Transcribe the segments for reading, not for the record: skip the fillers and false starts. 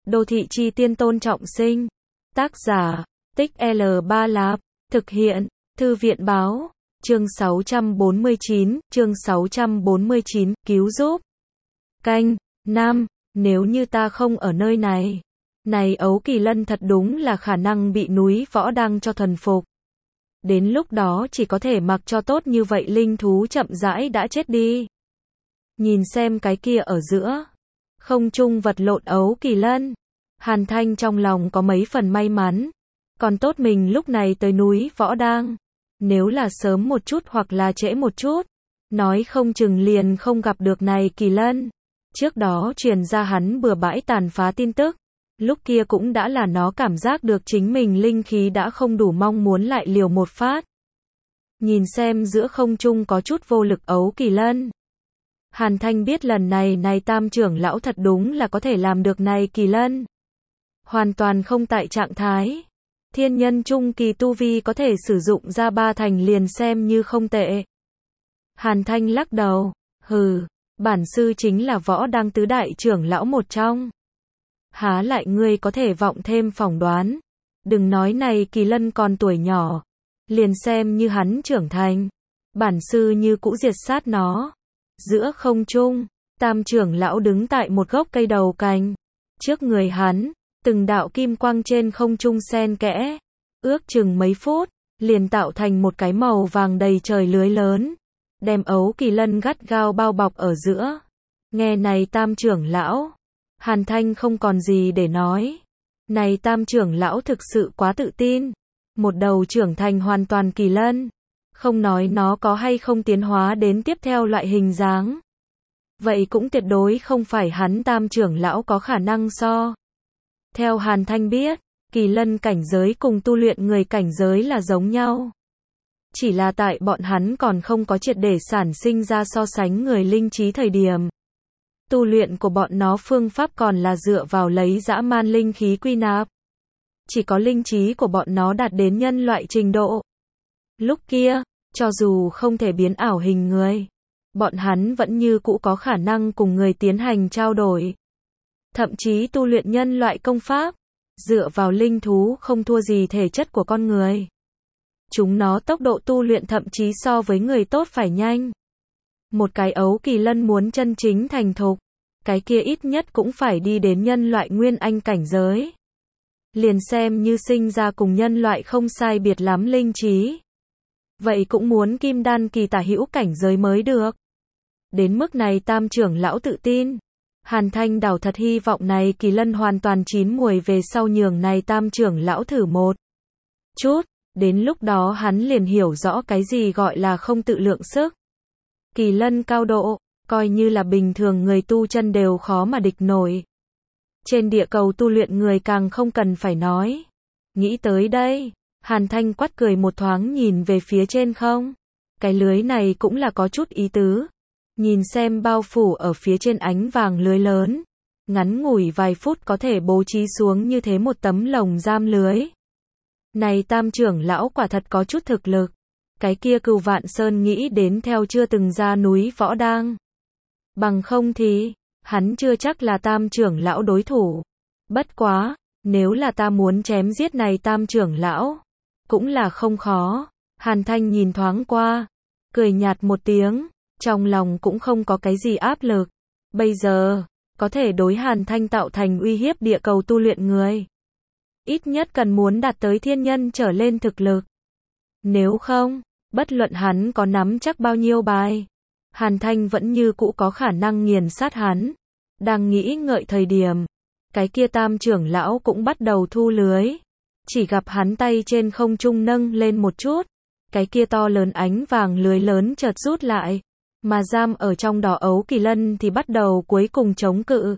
Đô thị chi tiên Tôn Trọng Sinh. Tác giả, Tích L3 Lạp. Thực hiện, Thư viện báo. Chương 649, cứu giúp. Canh, Nam, nếu như ta không ở nơi này. Này Ấu Kỳ Lân thật đúng là khả năng bị núi Võ Đăng cho thuần phục. Đến lúc đó chỉ có thể mặc cho tốt như vậy linh thú chậm rãi đã chết đi. Nhìn xem cái kia ở giữa. Không trung vật lộn Ấu Kỳ Lân. Hàn Thanh trong lòng có mấy phần may mắn. Còn tốt mình lúc này tới núi Võ Đăng. Nếu là sớm một chút hoặc là trễ một chút. Nói không chừng liền không gặp được này Kỳ Lân. Trước đó truyền ra hắn bừa bãi tàn phá tin tức. Lúc kia cũng đã là nó cảm giác được chính mình linh khí đã không đủ mong muốn lại liều một phát. Nhìn xem giữa không trung có chút vô lực Ấu Kỳ Lân. Hàn Thanh biết lần này tam trưởng lão thật đúng là có thể làm được này Kỳ Lân. Hoàn toàn không tại trạng thái. Thiên nhân trung kỳ tu vi có thể sử dụng ra 3 thành liền xem như không tệ. Hàn Thanh lắc đầu. Hừ, bản sư chính là Võ Đăng tứ đại trưởng lão một trong. Há lại ngươi có thể vọng thêm phỏng đoán. Đừng nói này Kỳ Lân còn tuổi nhỏ. Liền xem như hắn trưởng thành. Bản sư như cũ diệt sát nó. Giữa không trung, tam trưởng lão đứng tại một gốc cây đầu cành. Trước người hắn, từng đạo kim quang trên không trung xen kẽ. Ước chừng mấy phút, liền tạo thành một cái màu vàng đầy trời lưới lớn. Đem Ấu Kỳ Lân gắt gao bao bọc ở giữa. Nghe này tam trưởng lão. Hàn Thanh không còn gì để nói. Này tam trưởng lão thực sự quá tự tin. Một đầu trưởng thành hoàn toàn Kỳ Lân. Không nói nó có hay không tiến hóa đến tiếp theo loại hình dáng. Vậy cũng tuyệt đối không phải hắn tam trưởng lão có khả năng so. Theo Hàn Thanh biết, Kỳ Lân cảnh giới cùng tu luyện người cảnh giới là giống nhau. Chỉ là tại bọn hắn còn không có triệt để sản sinh ra so sánh người linh trí thời điểm. Tu luyện của bọn nó phương pháp còn là dựa vào lấy dã man linh khí quy nạp. Chỉ có linh trí của bọn nó đạt đến nhân loại trình độ. Lúc kia, cho dù không thể biến ảo hình người, bọn hắn vẫn như cũ có khả năng cùng người tiến hành trao đổi. Thậm chí tu luyện nhân loại công pháp, dựa vào linh thú không thua gì thể chất của con người. Chúng nó tốc độ tu luyện thậm chí so với người tốt phải nhanh. Một cái Ấu Kỳ Lân muốn chân chính thành thục, cái kia ít nhất cũng phải đi đến nhân loại nguyên anh cảnh giới. Liền xem như sinh ra cùng nhân loại không sai biệt lắm linh trí. Vậy cũng muốn kim đan kỳ tả hữu cảnh giới mới được. Đến mức này tam trưởng lão tự tin. Hàn Thanh đảo thật hy vọng này Kỳ Lân hoàn toàn chín muồi về sau nhường này tam trưởng lão thử một chút. Đến lúc đó hắn liền hiểu rõ cái gì gọi là không tự lượng sức. Kỳ Lân cao độ, coi như là bình thường người tu chân đều khó mà địch nổi. Trên địa cầu tu luyện người càng không cần phải nói. Nghĩ tới đây, Hàn Thanh quát cười một thoáng nhìn về phía trên không. Cái lưới này cũng là có chút ý tứ. Nhìn xem bao phủ ở phía trên ánh vàng lưới lớn. Ngắn ngủi vài phút có thể bố trí xuống như thế một tấm lồng giam lưới. Này tam trưởng lão quả thật có chút thực lực. Cái kia Cửu Vạn Sơn nghĩ đến theo chưa từng ra núi Võ Đăng. Bằng không thì, hắn chưa chắc là tam trưởng lão đối thủ. Bất quá, nếu là ta muốn chém giết này tam trưởng lão, cũng là không khó. Hàn Thanh nhìn thoáng qua, cười nhạt một tiếng, trong lòng cũng không có cái gì áp lực. Bây giờ, có thể đối Hàn Thanh tạo thành uy hiếp địa cầu tu luyện người. Ít nhất cần muốn đạt tới thiên nhân trở lên thực lực. Nếu không, bất luận hắn có nắm chắc bao nhiêu bài, Hàn Thanh vẫn như cũ có khả năng nghiền sát hắn. Đang nghĩ ngợi thời điểm, cái kia tam trưởng lão cũng bắt đầu thu lưới. Chỉ gặp hắn tay trên không trung nâng lên một chút, cái kia to lớn ánh vàng lưới lớn chợt rút lại, mà giam ở trong đó Ấu Kỳ Lân thì bắt đầu cuối cùng chống cự.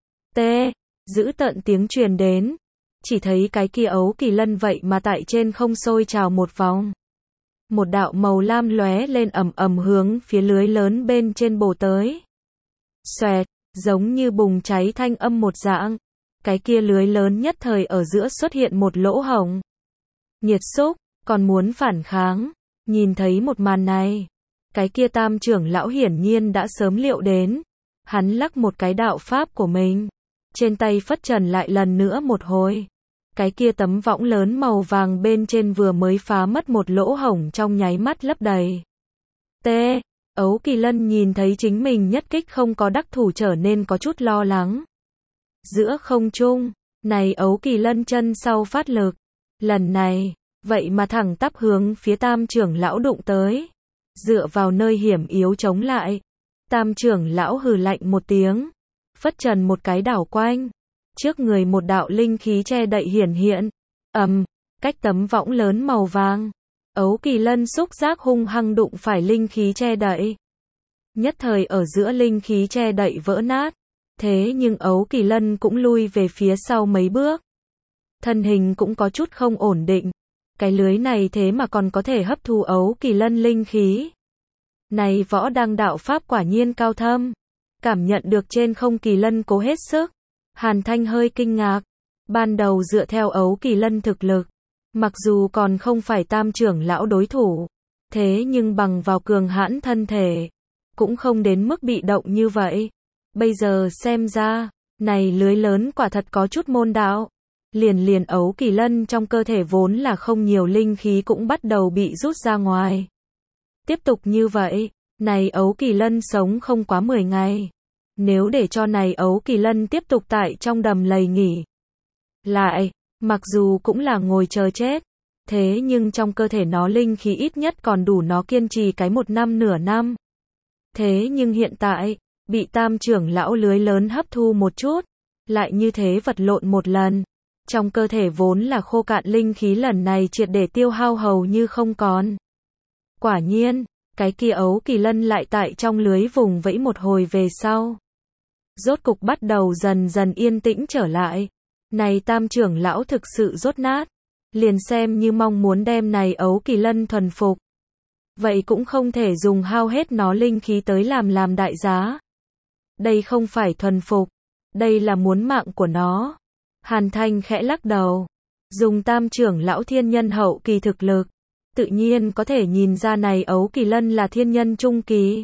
Giữ tận tiếng truyền đến, chỉ thấy cái kia Ấu Kỳ Lân vậy mà tại trên không sôi trào một vòng. Một đạo màu lam lóe lên ầm ầm hướng phía lưới lớn bên trên bổ tới. Xoẹt, giống như bùng cháy thanh âm một dạng. Cái kia lưới lớn nhất thời ở giữa xuất hiện một lỗ hổng. Nhiệt xúc, còn muốn phản kháng. Nhìn thấy một màn này, cái kia tam trưởng lão hiển nhiên đã sớm liệu đến. Hắn lắc một cái đạo pháp của mình. Trên tay phất trần lại lần nữa một hồi. Cái kia tấm võng lớn màu vàng bên trên vừa mới phá mất một lỗ hổng trong nháy mắt lấp đầy. T. Ấu Kỳ Lân nhìn thấy chính mình nhất kích không có đắc thủ trở nên có chút lo lắng. Giữa không trung, này Ấu Kỳ Lân chân sau phát lực. Lần này, vậy mà thẳng tắp hướng phía Tam trưởng lão đụng tới. Dựa vào nơi hiểm yếu chống lại. Tam trưởng lão hừ lạnh một tiếng. Phất trần một cái đảo quanh. Trước người một đạo linh khí che đậy hiển hiện. Cách tấm võng lớn màu vàng. Ấu Kỳ Lân xúc giác hung hăng đụng phải linh khí che đậy. Nhất thời ở giữa linh khí che đậy vỡ nát. Thế nhưng Ấu Kỳ Lân cũng lui về phía sau mấy bước. Thân hình cũng có chút không ổn định. Cái lưới này thế mà còn có thể hấp thu Ấu Kỳ Lân linh khí. Này võ đăng đạo pháp quả nhiên cao thâm. Cảm nhận được trên không Kỳ Lân cố hết sức. Hàn Thanh hơi kinh ngạc. Ban đầu dựa theo Ấu Kỳ Lân thực lực. Mặc dù còn không phải Tam trưởng lão đối thủ. Thế nhưng bằng vào cường hãn thân thể. Cũng không đến mức bị động như vậy. Bây giờ xem ra, này lưới lớn quả thật có chút môn đạo. Liền Ấu Kỳ Lân trong cơ thể vốn là không nhiều linh khí cũng bắt đầu bị rút ra ngoài. Tiếp tục như vậy, này Ấu Kỳ Lân sống không quá 10 ngày. Nếu để cho này Ấu Kỳ Lân tiếp tục tại trong đầm lầy nghỉ lại, mặc dù cũng là ngồi chờ chết, thế nhưng trong cơ thể nó linh khí ít nhất còn đủ nó kiên trì cái 1 năm nửa năm. Thế nhưng hiện tại, bị Tam trưởng lão lưới lớn hấp thu một chút, lại như thế vật lộn một lần. Trong cơ thể vốn là khô cạn linh khí lần này triệt để tiêu hao hầu như không còn. Quả nhiên, cái kia Ấu Kỳ Lân lại tại trong lưới vùng vẫy một hồi về sau. Rốt cục bắt đầu dần dần yên tĩnh trở lại. Này Tam trưởng lão thực sự rốt nát. Liền xem như mong muốn đem này Ấu Kỳ Lân thuần phục. Vậy cũng không thể dùng hao hết nó linh khí tới làm đại giá. Đây không phải thuần phục. Đây là muốn mạng của nó. Hàn Thanh khẽ lắc đầu. Dùng Tam trưởng lão thiên nhân hậu kỳ thực lực. Tự nhiên có thể nhìn ra này Ấu Kỳ Lân là thiên nhân trung kỳ.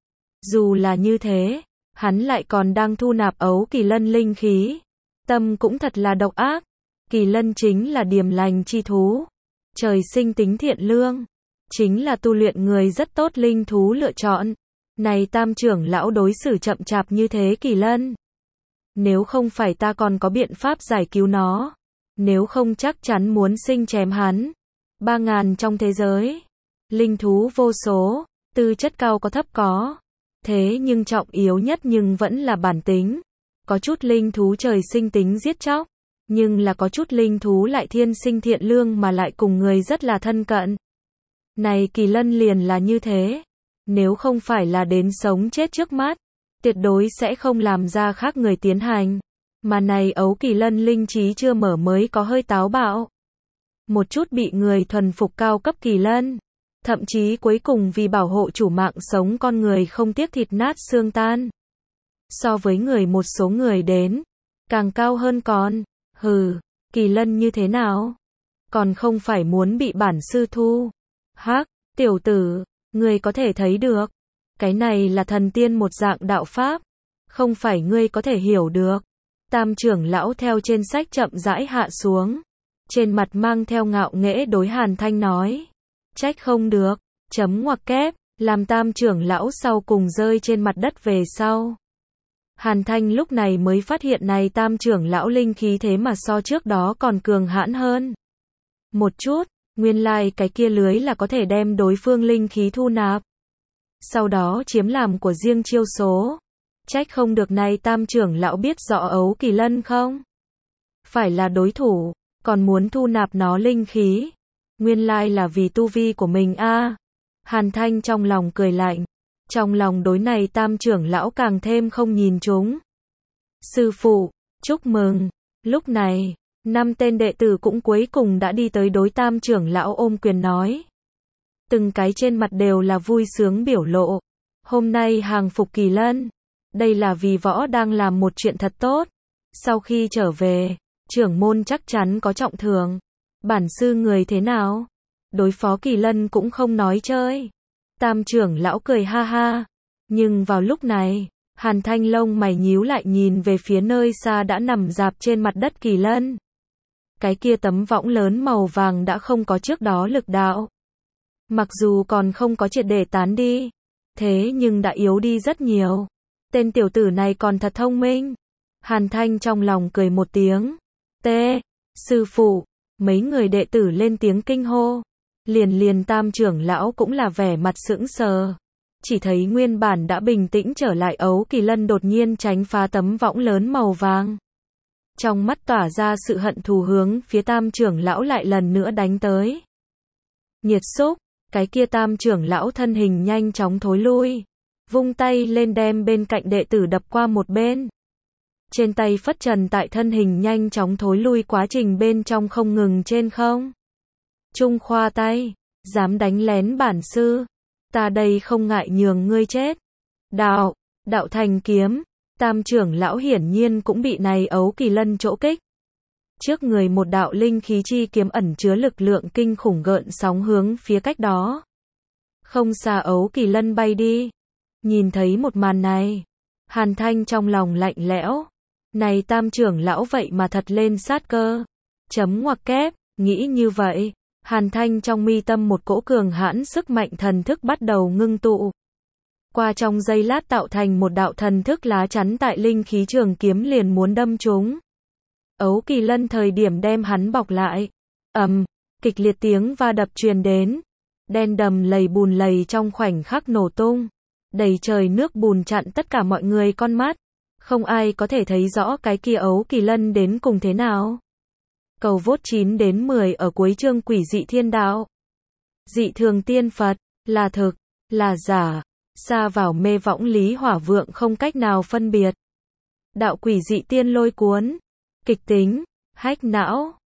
Dù là như thế, hắn lại còn đang thu nạp Ấu Kỳ Lân linh khí. Tâm cũng thật là độc ác. Kỳ Lân chính là điềm lành chi thú. Trời sinh tính thiện lương. Chính là tu luyện người rất tốt linh thú lựa chọn. Này Tam trưởng lão đối xử chậm chạp như thế Kỳ Lân. Nếu không phải ta còn có biện pháp giải cứu nó. Nếu không chắc chắn muốn sinh chém hắn. 3.000 trong thế giới. Linh thú vô số. Tư chất cao có thấp có. Thế nhưng trọng yếu nhất nhưng vẫn là bản tính. Có chút linh thú trời sinh tính giết chóc. Nhưng là có chút linh thú lại thiên sinh thiện lương mà lại cùng người rất là thân cận. Này Kỳ Lân liền là như thế. Nếu không phải là đến sống chết trước mắt, tuyệt đối sẽ không làm ra khác người tiến hành. Mà này Ấu Kỳ Lân linh trí chưa mở mới có hơi táo bạo. Một chút bị người thuần phục cao cấp Kỳ Lân. Thậm chí cuối cùng vì bảo hộ chủ mạng sống con người không tiếc thịt nát xương tan. So với người một số người đến, càng cao hơn còn. Kỳ Lân như thế nào? Còn không phải muốn bị bản sư thu. Hắc, tiểu tử, ngươi có thể thấy được. Cái này là thần tiên một dạng đạo pháp. Không phải ngươi có thể hiểu được. Tam trưởng lão theo trên sách chậm rãi hạ xuống. Trên mặt mang theo ngạo nghễ đối Hàn Thanh nói. Trách không được, chấm ngoặc kép, làm Tam trưởng lão sau cùng rơi trên mặt đất về sau. Hàn Thanh lúc này mới phát hiện này Tam trưởng lão linh khí thế mà so trước đó còn cường hãn hơn. Một chút, nguyên lai cái kia lưới là có thể đem đối phương linh khí thu nạp. Sau đó chiếm làm của riêng chiêu số. Trách không được này Tam trưởng lão biết rõ Ấu Kỳ Lân không? Phải là đối thủ, còn muốn thu nạp nó linh khí. Nguyên lai là vì tu vi của mình a. Hàn Thanh trong lòng cười lạnh. Trong lòng đối này Tam trưởng lão càng thêm không nhìn chúng. Sư phụ, chúc mừng. Lúc này, 5 tên đệ tử cũng cuối cùng đã đi tới đối Tam trưởng lão ôm quyền nói. Từng cái trên mặt đều là vui sướng biểu lộ. Hôm nay hàng phục Kỳ Lân. Đây là vì võ đang làm một chuyện thật tốt. Sau khi trở về, trưởng môn chắc chắn có trọng thưởng. Bản sư người thế nào? Đối phó Kỳ Lân cũng không nói chơi. Tam trưởng lão cười ha ha. Nhưng vào lúc này, Hàn Thanh lông mày nhíu lại nhìn về phía nơi xa đã nằm rạp trên mặt đất Kỳ Lân. Cái kia tấm võng lớn màu vàng đã không có trước đó lực đạo. Mặc dù còn không có triệt để tán đi, thế nhưng đã yếu đi rất nhiều. Tên tiểu tử này còn thật thông minh. Hàn Thanh trong lòng cười một tiếng. Sư phụ, mấy người đệ tử lên tiếng kinh hô. Liền Tam trưởng lão cũng là vẻ mặt sững sờ. Chỉ thấy nguyên bản đã bình tĩnh trở lại Ấu Kỳ Lân đột nhiên tránh phá tấm võng lớn màu vàng. Trong mắt tỏa ra sự hận thù hướng phía Tam trưởng lão lại lần nữa đánh tới. Nhiệt xúc, cái kia Tam trưởng lão thân hình nhanh chóng thối lui. Vung tay lên đem bên cạnh đệ tử đập qua một bên. Trên tay phất trần tại thân hình nhanh chóng thối lui quá trình bên trong không ngừng trên không. Trung khoa tay, dám đánh lén bản sư. Ta đây không ngại nhường ngươi chết. Đạo thành kiếm. Tam trưởng lão hiển nhiên cũng bị này Ấu Kỳ Lân chỗ kích. Trước người một đạo linh khí chi kiếm ẩn chứa lực lượng kinh khủng gợn sóng hướng phía cách đó. Không xa Ấu Kỳ Lân bay đi. Nhìn thấy một màn này, Hàn Thanh trong lòng lạnh lẽo. Này Tam trưởng lão vậy mà thật lên sát cơ. Chấm ngoặc kép, nghĩ như vậy. Hàn Thanh trong mi tâm một cỗ cường hãn sức mạnh thần thức bắt đầu ngưng tụ. Qua trong giây lát tạo thành một đạo thần thức lá chắn tại linh khí trường kiếm liền muốn đâm trúng. Ấu Kỳ Lân thời điểm đem hắn bọc lại. Kịch liệt tiếng va đập truyền đến. Đen đầm lầy bùn lầy trong khoảnh khắc nổ tung. Đầy trời nước bùn chặn tất cả mọi người con mắt. Không ai có thể thấy rõ cái kia Ấu Kỳ Lân đến cùng thế nào. Cầu vote 9 đến 10 ở cuối chương Quỷ dị thiên đạo. Dị thường tiên Phật, là thực, là giả, xa vào mê võng lý hỏa vượng không cách nào phân biệt. Đạo quỷ dị tiên lôi cuốn, kịch tính, hách não.